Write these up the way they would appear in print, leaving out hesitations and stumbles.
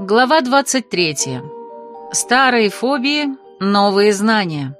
Глава 23. Старые фобии, новые знания.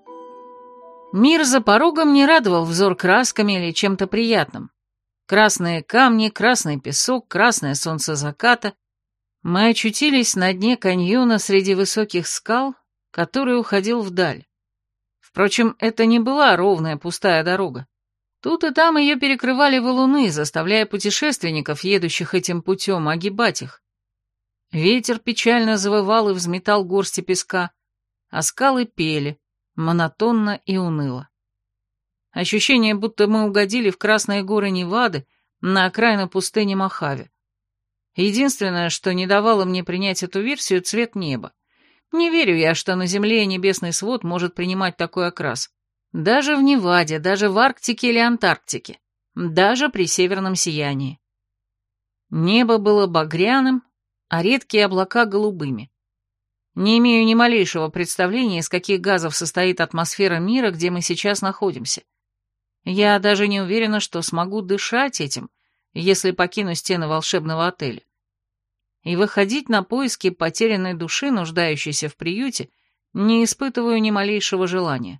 Мир за порогом не радовал взор красками или чем-то приятным. Красные камни, красный песок, красное солнце заката. Мы очутились на дне каньона среди высоких скал, который уходил вдаль. Впрочем, это не была ровная пустая дорога. Тут и там ее перекрывали валуны, заставляя путешественников, едущих этим путем, огибать их. Ветер печально завывал и взметал горсти песка, а скалы пели, монотонно и уныло. Ощущение, будто мы угодили в красные горы Невады на окраину пустыни Мохаве. Единственное, что не давало мне принять эту версию, цвет неба. Не верю я, что на Земле небесный свод может принимать такой окрас. Даже в Неваде, даже в Арктике или Антарктике, даже при северном сиянии. Небо было багряным, а редкие облака голубыми. Не имею ни малейшего представления, из каких газов состоит атмосфера мира, где мы сейчас находимся. Я даже не уверена, что смогу дышать этим, если покину стены волшебного отеля. И выходить на поиски потерянной души, нуждающейся в приюте, не испытываю ни малейшего желания.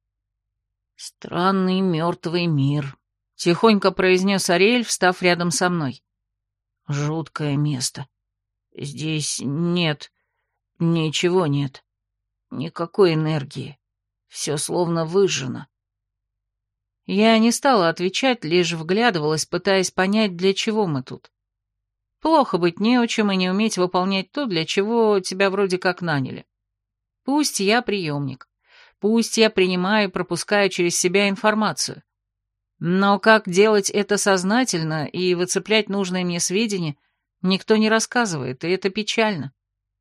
«Странный мертвый мир», — тихонько произнес Ариэль, встав рядом со мной. «Жуткое место. Здесь ничего нет. Никакой энергии. Все словно выжжено». Я не стала отвечать, лишь вглядывалась, пытаясь понять, для чего мы тут. Плохо быть неучим и не уметь выполнять то, для чего тебя вроде как наняли. Пусть я приемник, пусть я принимаю и пропускаю через себя информацию. Но как делать это сознательно и выцеплять нужные мне сведения, никто не рассказывает, и это печально.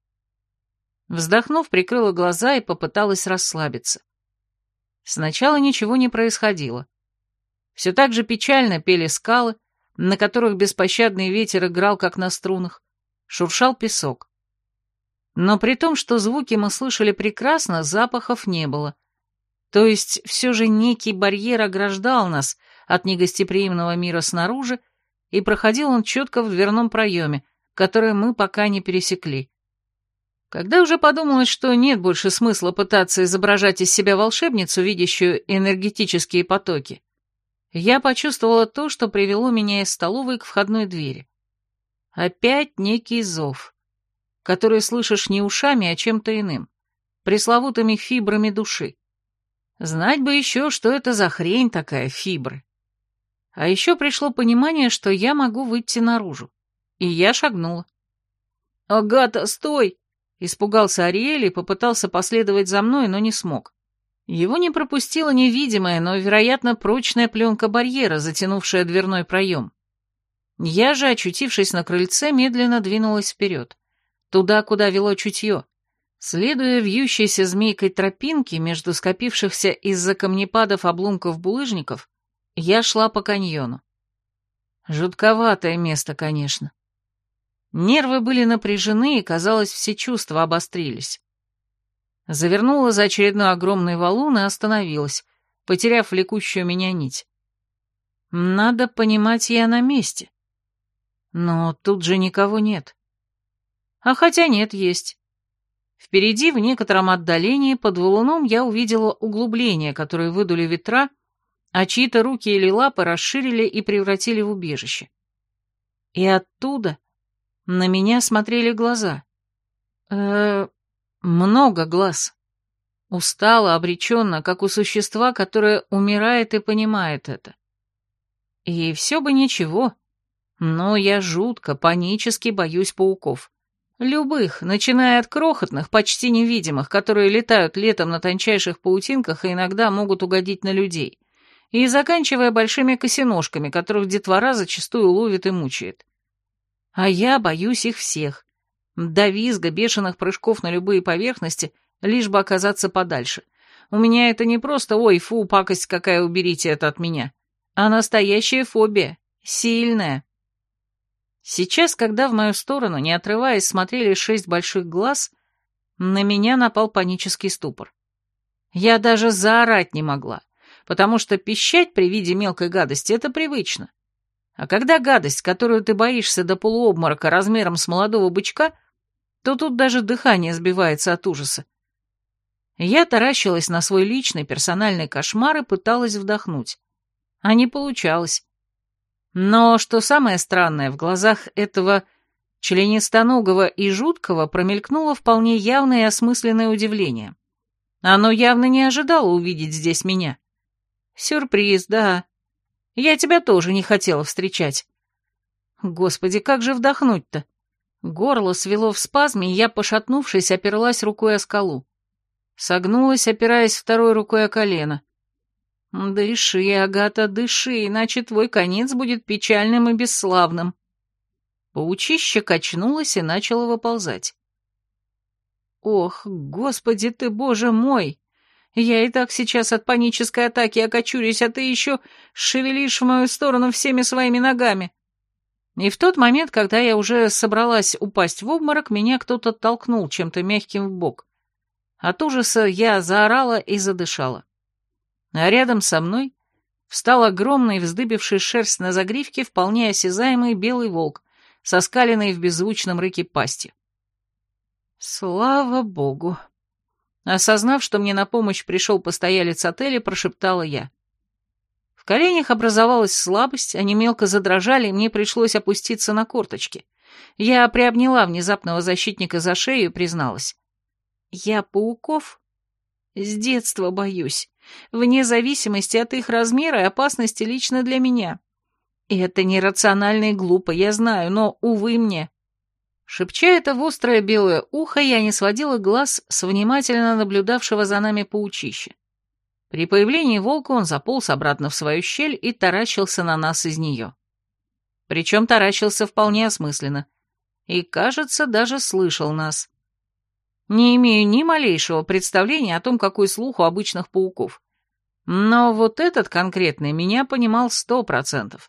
Вздохнув, прикрыла глаза и попыталась расслабиться. Сначала ничего не происходило. Все так же печально пели скалы, на которых беспощадный ветер играл, как на струнах, шуршал песок. Но при том, что звуки мы слышали прекрасно, запахов не было. То есть все же некий барьер ограждал нас от негостеприимного мира снаружи, и проходил он четко в дверном проеме, который мы пока не пересекли. Когда уже подумалось, что нет больше смысла пытаться изображать из себя волшебницу, видящую энергетические потоки, я почувствовала то, что привело меня из столовой к входной двери. Опять некий зов, который слышишь не ушами, а чем-то иным, пресловутыми фибрами души. Знать бы еще, что это за хрень такая, фибры. А еще пришло понимание, что я могу выйти наружу. И я шагнула. «Агата, стой!» Испугался Ариэль и попытался последовать за мной, но не смог. Его не пропустила невидимая, но, вероятно, прочная пленка барьера, затянувшая дверной проем. Я же, очутившись на крыльце, медленно двинулась вперед, туда, куда вело чутье, следуя вьющейся змейкой тропинке между скопившихся из-за камнепадов обломков булыжников, я шла по каньону. Жутковатое место, конечно. Нервы были напряжены, и, казалось, все чувства обострились. Завернула за очередной огромный валун и остановилась, потеряв влекущую меня нить. Надо понимать, я на месте. Но тут же никого нет. А хотя нет, есть. Впереди, в некотором отдалении, под валуном я увидела углубление, которое выдули ветра, а чьи-то руки или лапы расширили и превратили в убежище. И оттуда на меня смотрели глаза. Много глаз. Устало, обреченно, как у существа, которое умирает и понимает это. И все бы ничего, но я жутко, панически боюсь пауков. Любых, начиная от крохотных, почти невидимых, которые летают летом на тончайших паутинках и иногда могут угодить на людей, и заканчивая большими косиножками, которых детвора зачастую ловит и мучает. А я боюсь их всех. До визга, бешеных прыжков на любые поверхности, лишь бы оказаться подальше. У меня это не просто «ой, фу, пакость какая, уберите это от меня», а настоящая фобия, сильная. Сейчас, когда в мою сторону, не отрываясь, смотрели 6 больших глаз, на меня напал панический ступор. Я даже заорать не могла, потому что пищать при виде мелкой гадости — это привычно. А когда гадость, которую ты боишься до полуобморока размером с молодого бычка, то тут даже дыхание сбивается от ужаса. Я таращилась на свой личный персональный кошмар и пыталась вдохнуть. А не получалось. Но, что самое странное, в глазах этого членистоногого и жуткого промелькнуло вполне явное и осмысленное удивление. Оно явно не ожидало увидеть здесь меня. Сюрприз, да. Я тебя тоже не хотела встречать. Господи, как же вдохнуть-то? Горло свело в спазме, и я, пошатнувшись, оперлась рукой о скалу. Согнулась, опираясь второй рукой о колено. «Дыши, Агата, дыши, иначе твой конец будет печальным и бесславным». Паучище качнулось и начало выползать. «Ох, Господи ты, Боже мой! Я и так сейчас от панической атаки окочурюсь, а ты еще шевелишь в мою сторону всеми своими ногами». И в тот момент, когда я уже собралась упасть в обморок, меня кто-то толкнул чем-то мягким в бок. От ужаса я заорала и задышала. А рядом со мной встал огромный, вздыбивший шерсть на загривке, вполне осязаемый белый волк, соскаленный в беззвучном рыке пасти. «Слава богу!» Осознав, что мне на помощь пришел постоялец отеля, прошептала я. В коленях образовалась слабость, они мелко задрожали, и мне пришлось опуститься на корточки. Я приобняла внезапного защитника за шею и призналась. «Я пауков с детства боюсь, вне зависимости от их размера и опасности лично для меня. И это нерационально и глупо, я знаю, но, увы мне». Шепча это в острое белое ухо, я не сводила глаз с внимательно наблюдавшего за нами паучища. При появлении волка он заполз обратно в свою щель и таращился на нас из нее. Причем таращился вполне осмысленно. И, кажется, даже слышал нас. Не имею ни малейшего представления о том, какой слух у обычных пауков. Но вот этот конкретный меня понимал 100%.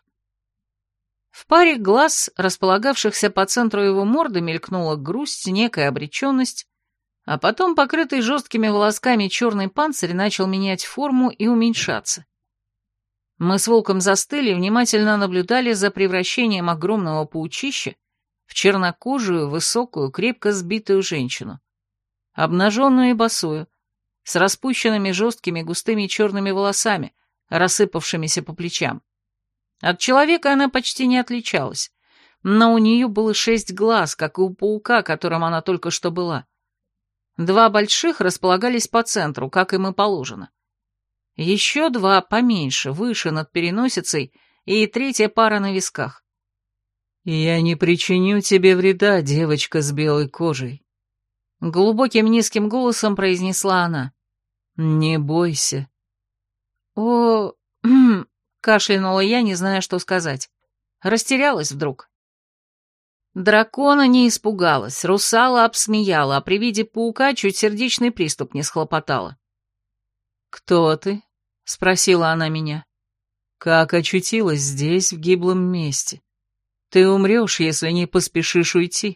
В паре глаз, располагавшихся по центру его морды, мелькнула грусть, некая обреченность, а потом покрытый жесткими волосками черный панцирь начал менять форму и уменьшаться. Мы с волком застыли и внимательно наблюдали за превращением огромного паучища в чернокожую, высокую, крепко сбитую женщину. Обнаженную и босую, с распущенными жесткими густыми черными волосами, рассыпавшимися по плечам. От человека она почти не отличалась, но у нее было 6 глаз, как и у паука, которым она только что была. 2 больших располагались по центру, как им и положено. Еще 2 поменьше, выше над переносицей, и 3-я пара на висках. «Я не причиню тебе вреда, девочка с белой кожей», — глубоким низким голосом произнесла она. «Не бойся». «О, кашлянула я, не зная, что сказать. Растерялась вдруг. Дракона не испугалась, русала обсмеяла, а при виде паука чуть сердечный приступ не схлопотала. «Кто ты?» — спросила она меня. «Как очутилась здесь, в гиблом месте? Ты умрешь, если не поспешишь уйти».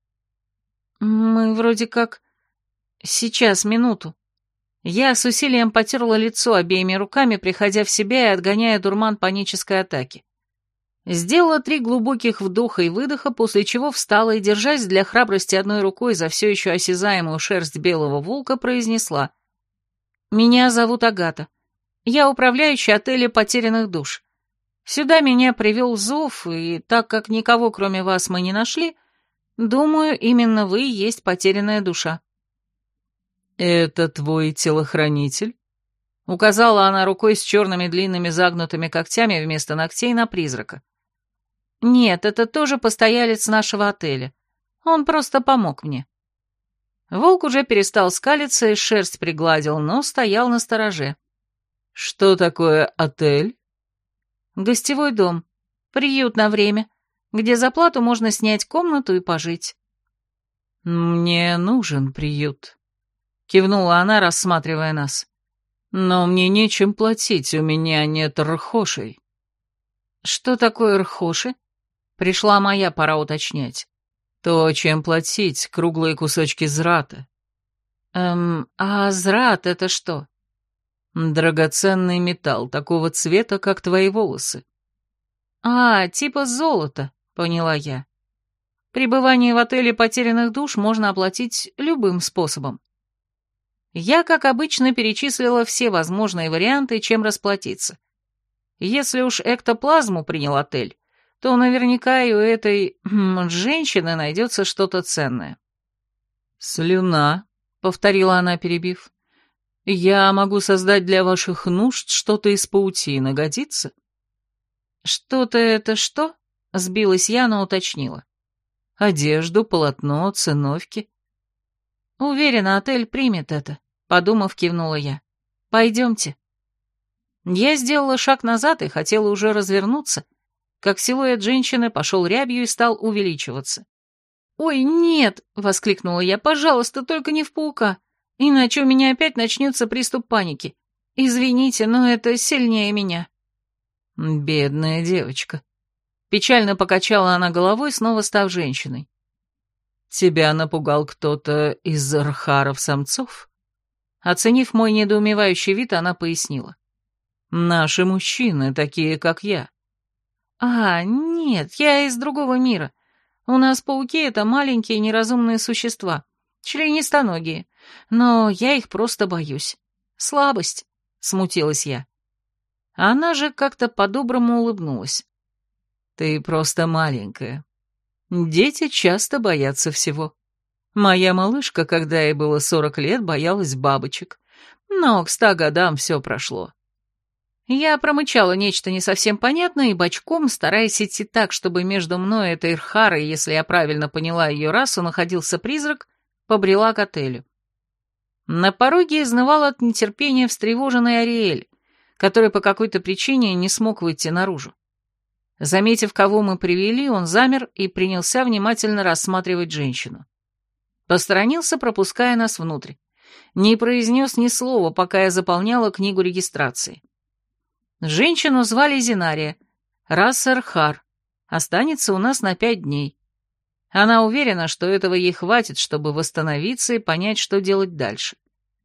«Мы вроде как... Сейчас, минуту». Я с усилием потерла лицо обеими руками, приходя в себя и отгоняя дурман панической атаки. Сделала 3 глубоких вдоха и выдоха, после чего встала и, держась для храбрости одной рукой за все еще осязаемую шерсть белого волка, произнесла: «Меня зовут Агата. Я управляющая отеля «Потерянных душ». Сюда меня привел зов, и так как никого, кроме вас, мы не нашли, думаю, именно вы и есть потерянная душа». «Это твой телохранитель?» — указала она рукой с черными длинными загнутыми когтями вместо ногтей на призрака. «Нет, это тоже постоялец нашего отеля. Он просто помог мне». Волк уже перестал скалиться и шерсть пригладил, но стоял настороже. «Что такое отель?» «Гостевой дом. Приют на время, где за плату можно снять комнату и пожить». «Мне нужен приют», — кивнула она, рассматривая нас. «Но мне нечем платить, у меня нет рхошей». «Что такое рхоши?» Пришла моя пора уточнять. «То, чем платить, круглые кусочки зрата». А зрат — это что?» «Драгоценный металл, такого цвета, как твои волосы». «А, типа золота», — поняла я. Пребывание в отеле потерянных душ можно оплатить любым способом. Я, как обычно, перечислила все возможные варианты, чем расплатиться. Если уж эктоплазму принял отель, то наверняка и у этой женщины найдется что-то ценное. «Слюна», — повторила она, перебив. «Я могу создать для ваших нужд что-то из паутины, годится?» «Что-то это что?» — сбилась я, но уточнила. «Одежду, полотно, циновки». «Уверена, отель примет это», — подумав, кивнула я. «Пойдемте». Я сделала шаг назад и хотела уже развернуться, как силуэт женщины пошел рябью и стал увеличиваться. «Ой, нет!» — воскликнула я. «Пожалуйста, только не в паука, иначе у меня опять начнется приступ паники. Извините, но это сильнее меня». «Бедная девочка», — печально покачала она головой, снова став женщиной. «Тебя напугал кто-то из архаров-самцов?» Оценив мой недоумевающий вид, она пояснила. «Наши мужчины, такие как я». «А, нет, я из другого мира. У нас пауки — это маленькие неразумные существа, членистоногие, но я их просто боюсь. Слабость», — смутилась я. Она же как-то по-доброму улыбнулась. «Ты просто маленькая. Дети часто боятся всего. Моя малышка, когда ей было 40 лет, боялась бабочек, но к 100 годам все прошло». Я промычала нечто не совсем понятное и бочком, стараясь идти так, чтобы между мной и этой Ирхарой, если я правильно поняла ее расу, находился призрак, побрела к отелю. На пороге изнывал от нетерпения встревоженный Ариэль, который по какой-то причине не смог выйти наружу. Заметив, кого мы привели, он замер и принялся внимательно рассматривать женщину. Посторонился, пропуская нас внутрь. Не произнес ни слова, пока я заполняла книгу регистрации. Женщину звали Зинария, раса Ирхар, останется у нас на 5 дней. Она уверена, что этого ей хватит, чтобы восстановиться и понять, что делать дальше.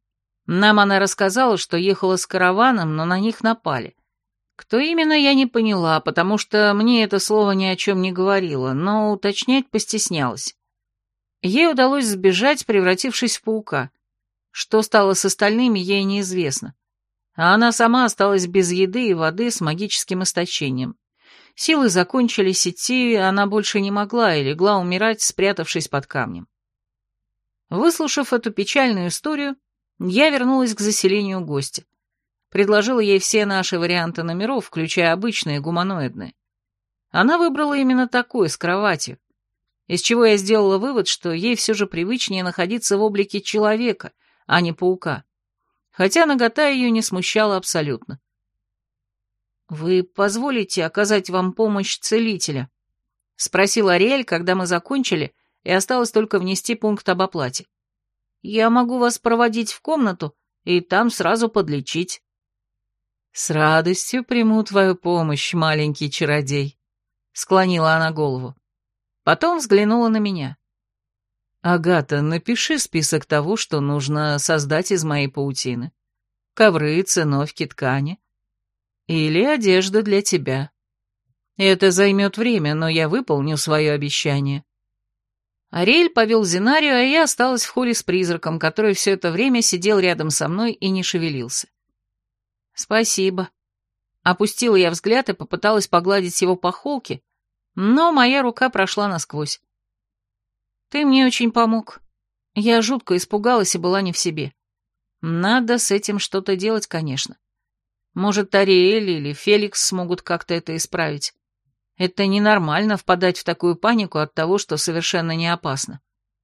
Нам она рассказала, что ехала с караваном, но на них напали. Кто именно, я не поняла, потому что мне это слово ни о чем не говорило, но уточнять постеснялась. Ей удалось сбежать, превратившись в паука. Что стало с остальными, ей неизвестно. А она сама осталась без еды и воды с магическим истощением. Силы закончились, идти она больше не могла и легла умирать, спрятавшись под камнем. Выслушав эту печальную историю, я вернулась к заселению гостя. Предложила ей все наши варианты номеров, включая обычные, гуманоидные. Она выбрала именно такой, с кроватью, из чего я сделала вывод, что ей все же привычнее находиться в облике человека, а не паука. Хотя нагота ее не смущала абсолютно. «Вы позволите оказать вам помощь целителя?» — спросил Ариэль, когда мы закончили, и осталось только внести пункт об оплате. «Я могу вас проводить в комнату и там сразу подлечить». «С радостью приму твою помощь, маленький чародей», — склонила она голову. Потом взглянула на меня. «Агата, напиши список того, что нужно создать из моей паутины. Ковры, циновки, ткани. Или одежда для тебя. Это займет время, но я выполню свое обещание». Ариэль повел Зинарию, а я осталась в холле с призраком, который все это время сидел рядом со мной и не шевелился. «Спасибо». Опустила я взгляд и попыталась погладить его по холке, но моя рука прошла насквозь. «Ты мне очень помог. Я жутко испугалась и была не в себе. Надо с этим что-то делать, конечно. Может, Ариэль или Феликс смогут как-то это исправить. Это ненормально впадать в такую панику от того, что совершенно не опасно.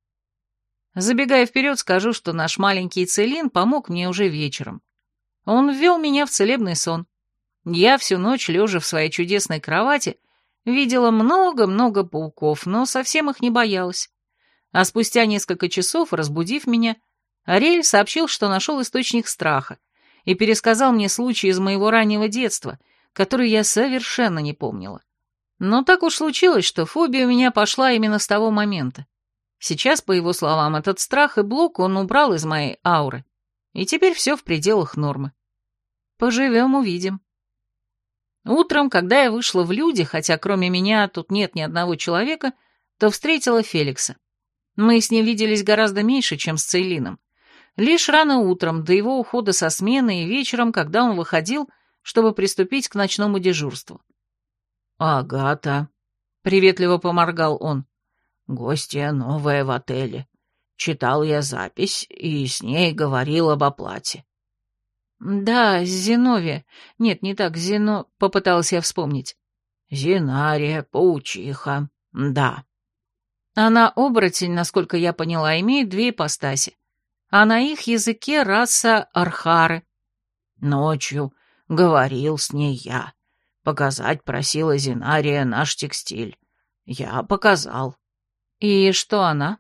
Забегая вперед, скажу, что наш маленький Целин помог мне уже вечером. Он ввел меня в целебный сон. Я всю ночь, лежа в своей чудесной кровати, видела много-много пауков, но совсем их не боялась. А спустя несколько часов, разбудив меня, Ариэль сообщил, что нашел источник страха, и пересказал мне случай из моего раннего детства, который я совершенно не помнила. Но так уж случилось, что фобия у меня пошла именно с того момента. Сейчас, по его словам, этот страх и блок он убрал из моей ауры, и теперь все в пределах нормы. Поживем, увидим. Утром, когда я вышла в люди, хотя кроме меня тут нет ни одного человека, то встретила Феликса. Мы с ним виделись гораздо меньше, чем с Цейлином. Лишь рано утром, до его ухода со смены и вечером, когда он выходил, чтобы приступить к ночному дежурству. «Агата», — приветливо поморгал он, — «гостья новая в отеле. Читал я запись и с ней говорил об оплате». «Да, Зиновия. Нет, не так, попыталась я вспомнить. «Зинария, паучиха, да». Она оборотень, насколько я поняла, имеет две ипостаси. А на их языке раса архары. Ночью говорил с ней я. Показать просила Зинария наш текстиль. Я показал. И что она?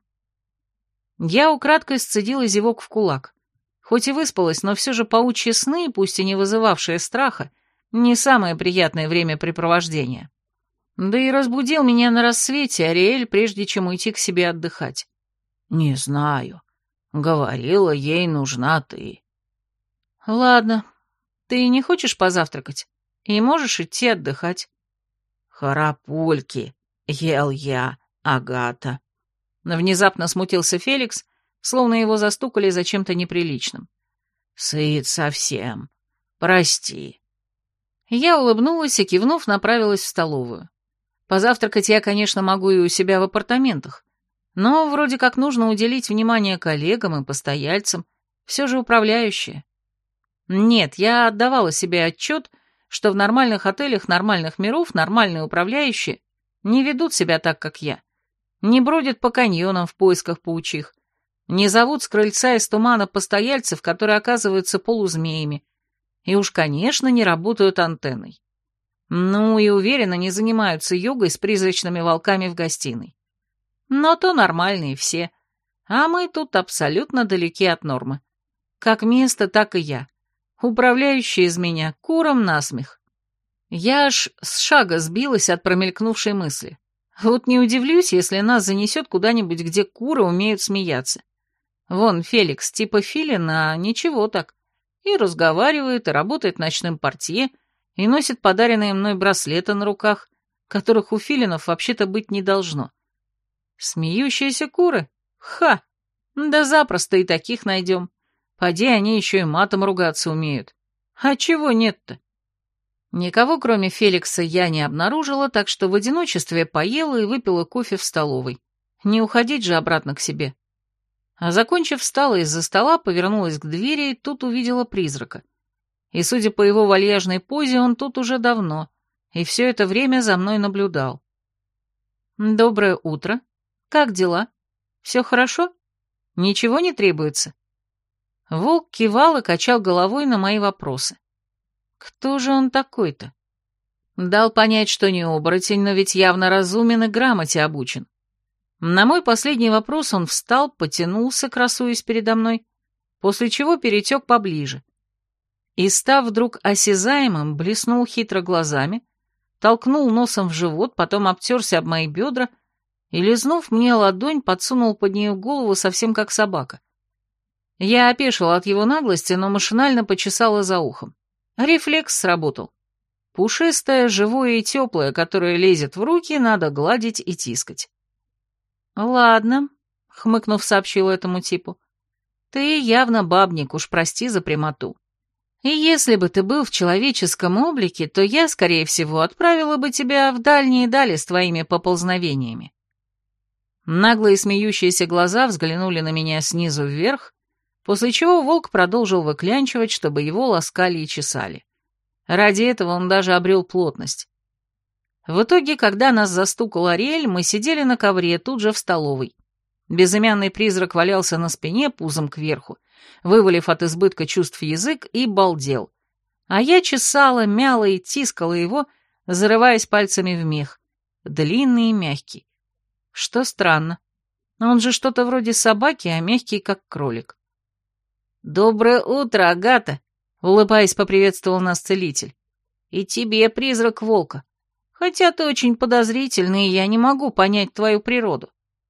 Я украдкой сцедила зевок в кулак. Хоть и выспалась, но все же паучьи сны, пусть и не вызывавшие страха, не самое приятное времяпрепровождение. Да и разбудил меня на рассвете Ариэль, прежде чем уйти к себе отдыхать. «Не знаю. Говорила, ей нужна ты». «Ладно. Ты не хочешь позавтракать? И можешь идти отдыхать». «Харапульки ел я, Агата». Внезапно смутился Феликс, словно его застукали за чем-то неприличным. «Сыт совсем. Прости». Я улыбнулась и, кивнув, направилась в столовую. Позавтракать я, конечно, могу и у себя в апартаментах, но вроде как нужно уделить внимание коллегам и постояльцам, все же управляющие. Нет, я отдавала себе отчет, что в нормальных отелях нормальных миров нормальные управляющие не ведут себя так, как я. Не бродят по каньонам в поисках паучих, не зовут с крыльца из тумана постояльцев, которые оказываются полузмеями, и уж, конечно, не работают антенной. Ну и уверенно не занимаются йогой с призрачными волками в гостиной. Но то нормальные все, а мы тут абсолютно далеки от нормы. Как место, так и я. Управляющий из меня куром насмех. Я аж с шага сбилась от промелькнувшей мысли. Вот не удивлюсь, если нас занесет куда-нибудь, где куры умеют смеяться. Вон Феликс типа филин, а ничего так. И разговаривает, и работает ночным портье, и носит подаренные мной браслеты на руках, которых у филинов вообще-то быть не должно. Смеющиеся куры? Ха! Да запросто и таких найдем. Поди они еще и матом ругаться умеют. А чего нет-то? Никого, кроме Феликса, я не обнаружила, так что в одиночестве поела и выпила кофе в столовой. Не уходить же обратно к себе. А закончив, встала из-за стола, повернулась к двери и тут увидела призрака. И, судя по его вальяжной позе, он тут уже давно, и все это время за мной наблюдал. «Доброе утро. Как дела? Все хорошо? Ничего не требуется?» Волк кивал и качал головой на мои вопросы. Кто же он такой-то? Дал понять, что не оборотень, но ведь явно разумен и грамоте обучен. На мой последний вопрос он встал, потянулся, красуясь передо мной, после чего перетек поближе. И, став вдруг осязаемым, блеснул хитро глазами, толкнул носом в живот, потом обтерся об мои бедра и, лизнув мне ладонь, подсунул под нее голову совсем как собака. Я опешила от его наглости, но машинально почесала за ухом. Рефлекс сработал. Пушистое, живое и теплое, которое лезет в руки, надо гладить и тискать. «Ладно», — хмыкнув, сообщила этому типу, — «ты явно бабник, уж прости за прямоту. И если бы ты был в человеческом облике, то я, скорее всего, отправила бы тебя в дальние дали с твоими поползновениями». Наглые смеющиеся глаза взглянули на меня снизу вверх, после чего волк продолжил выклянчивать, чтобы его ласкали и чесали. Ради этого он даже обрел плотность. В итоге, когда нас застукал Ариэль, мы сидели на ковре тут же в столовой. Безымянный призрак валялся на спине, пузом кверху, вывалив от избытка чувств язык, и балдел. А я чесала, мяла и тискала его, зарываясь пальцами в мех. Длинный и мягкий. Что странно. Он же что-то вроде собаки, а мягкий, как кролик. «Доброе утро, Агата!» — улыбаясь, поприветствовал нас целитель. «И тебе, призрак волка. Хотя ты очень подозрительный, и я не могу понять твою природу».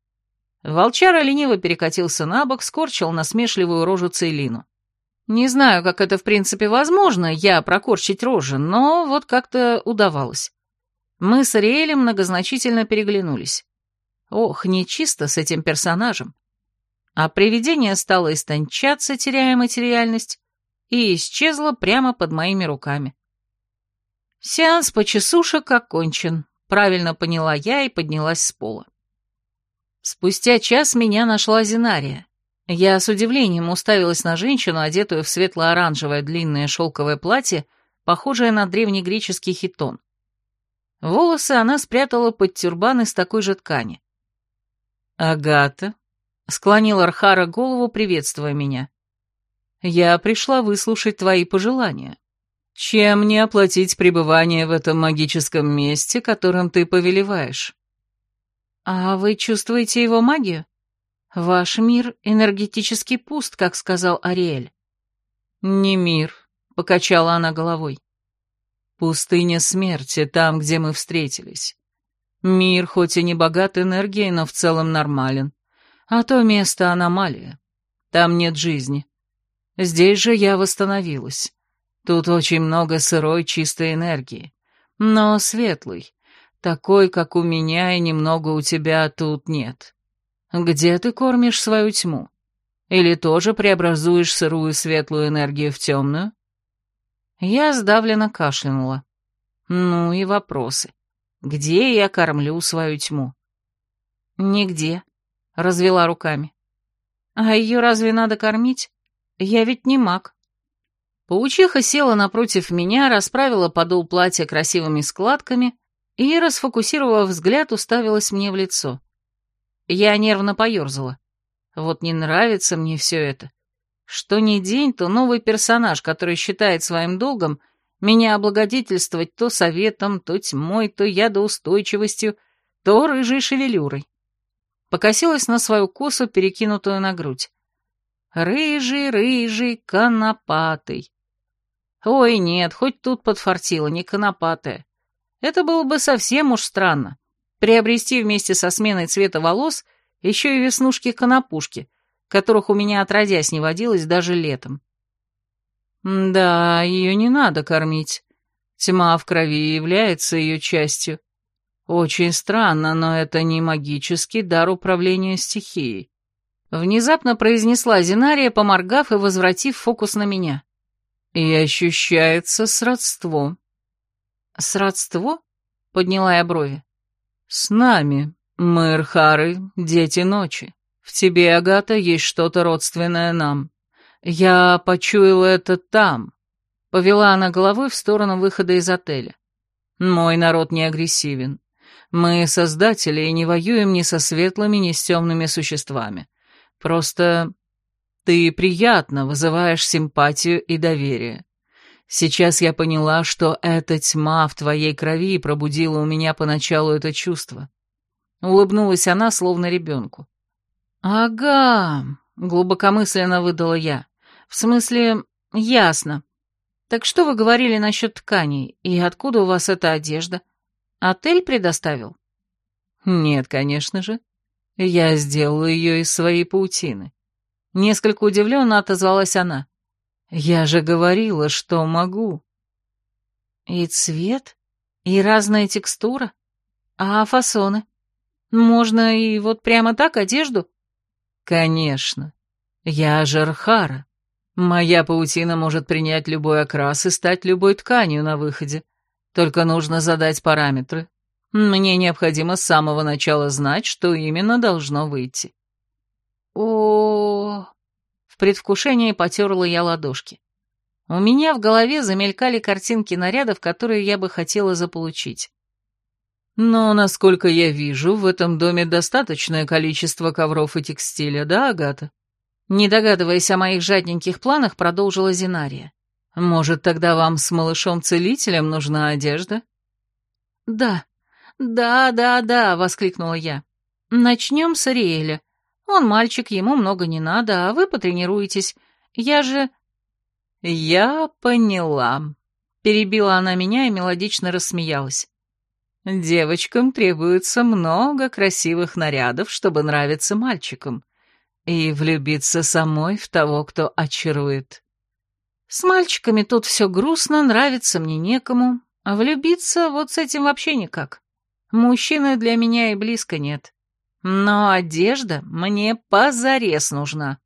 Волчара лениво перекатился на бок, скорчил насмешливую рожу Цейлину. Не знаю, как это в принципе возможно, я прокорчить рожи, но вот как-то удавалось. Мы с Ариэлем многозначительно переглянулись. Ох, нечисто с этим персонажем. А привидение стало истончаться, теряя материальность, и исчезло прямо под моими руками. Сеанс почесушек окончен, правильно поняла я и поднялась с пола. Спустя час меня нашла Зинария. Я с удивлением уставилась на женщину, одетую в светло-оранжевое длинное шелковое платье, похожее на древнегреческий хитон. Волосы она спрятала под тюрбан из такой же ткани. «Агата», — склонил Архара голову, приветствуя меня, — «я пришла выслушать твои пожелания. Чем мне оплатить пребывание в этом магическом месте, которым ты повелеваешь?» «А вы чувствуете его магию? Ваш мир энергетически пуст, как сказал Ариэль». «Не мир», — покачала она головой. «Пустыня смерти, там, где мы встретились. Мир хоть и не богат энергией, но в целом нормален. А то место аномалия. Там нет жизни. Здесь же я восстановилась. Тут очень много сырой чистой энергии. Но светлой. Такой, как у меня и немного у тебя, тут нет. Где ты кормишь свою тьму? Или тоже преобразуешь сырую светлую энергию в темную?» Я сдавленно кашлянула. Ну и вопросы. Где я кормлю свою тьму? «Нигде», — развела руками. «А ее разве надо кормить? Я ведь не маг». Паучиха села напротив меня, расправила подол платья красивыми складками и, расфокусировав взгляд, уставилась мне в лицо. Я нервно поерзала. Вот не нравится мне все это. Что ни день, то новый персонаж, который считает своим долгом меня облагодетельствовать то советом, то тьмой, то ядоустойчивостью, то рыжей шевелюрой. Покосилась на свою косу, перекинутую на грудь. Рыжий, рыжий, конопатый. Ой, нет, хоть тут подфартило, не конопатая. Это было бы совсем уж странно. Приобрести вместе со сменой цвета волос еще и веснушки-конопушки, которых у меня отродясь не водилось даже летом. Да, ее не надо кормить. Тьма в крови является ее частью. Очень странно, но это не магический дар управления стихией. Внезапно произнесла Зинария, поморгав и возвратив фокус на меня. И ощущается сродство. «Сродство?» — подняла я брови. «С нами, мы, Архары, дети ночи. В тебе, Агата, есть что-то родственное нам. Я почуяла это там». Повела она головой в сторону выхода из отеля. «Мой народ не агрессивен. Мы создатели и не воюем ни со светлыми, ни с темными существами. Просто ты приятно вызываешь симпатию и доверие. Сейчас я поняла, что эта тьма в твоей крови пробудила у меня поначалу это чувство». Улыбнулась она, словно ребенку. «Ага», — глубокомысленно выдала я. «В смысле, ясно. Так что вы говорили насчет тканей, и откуда у вас эта одежда? Отель предоставил?» «Нет, конечно же. Я сделала ее из своей паутины». Несколько удивленно отозвалась она. «Я же говорила, что могу». «И цвет? И разная текстура? А фасоны? Можно и вот прямо так одежду?» «Конечно. Я же Архара. Моя паутина может принять любой окрас и стать любой тканью на выходе. Только нужно задать параметры. Мне необходимо с самого начала знать, что именно должно выйти». О, в предвкушении потерла я ладошки. У меня в голове замелькали картинки нарядов, которые я бы хотела заполучить. «Но, насколько я вижу, в этом доме достаточное количество ковров и текстиля, да, Агата?» Не догадываясь о моих жадненьких планах, продолжила Зинария. «Может, тогда вам с малышом-целителем нужна одежда?» «Да, да», — воскликнула я. «Начнем с Ариэля. Он мальчик, ему много не надо, а вы потренируетесь. Я же...» «Я поняла», — перебила она меня и мелодично рассмеялась. «Девочкам требуется много красивых нарядов, чтобы нравиться мальчикам, и влюбиться самой в того, кто очарует. С мальчиками тут все грустно, нравится мне некому, а влюбиться вот с этим вообще никак. Мужчины для меня и близко нет. Но одежда мне позарез нужна.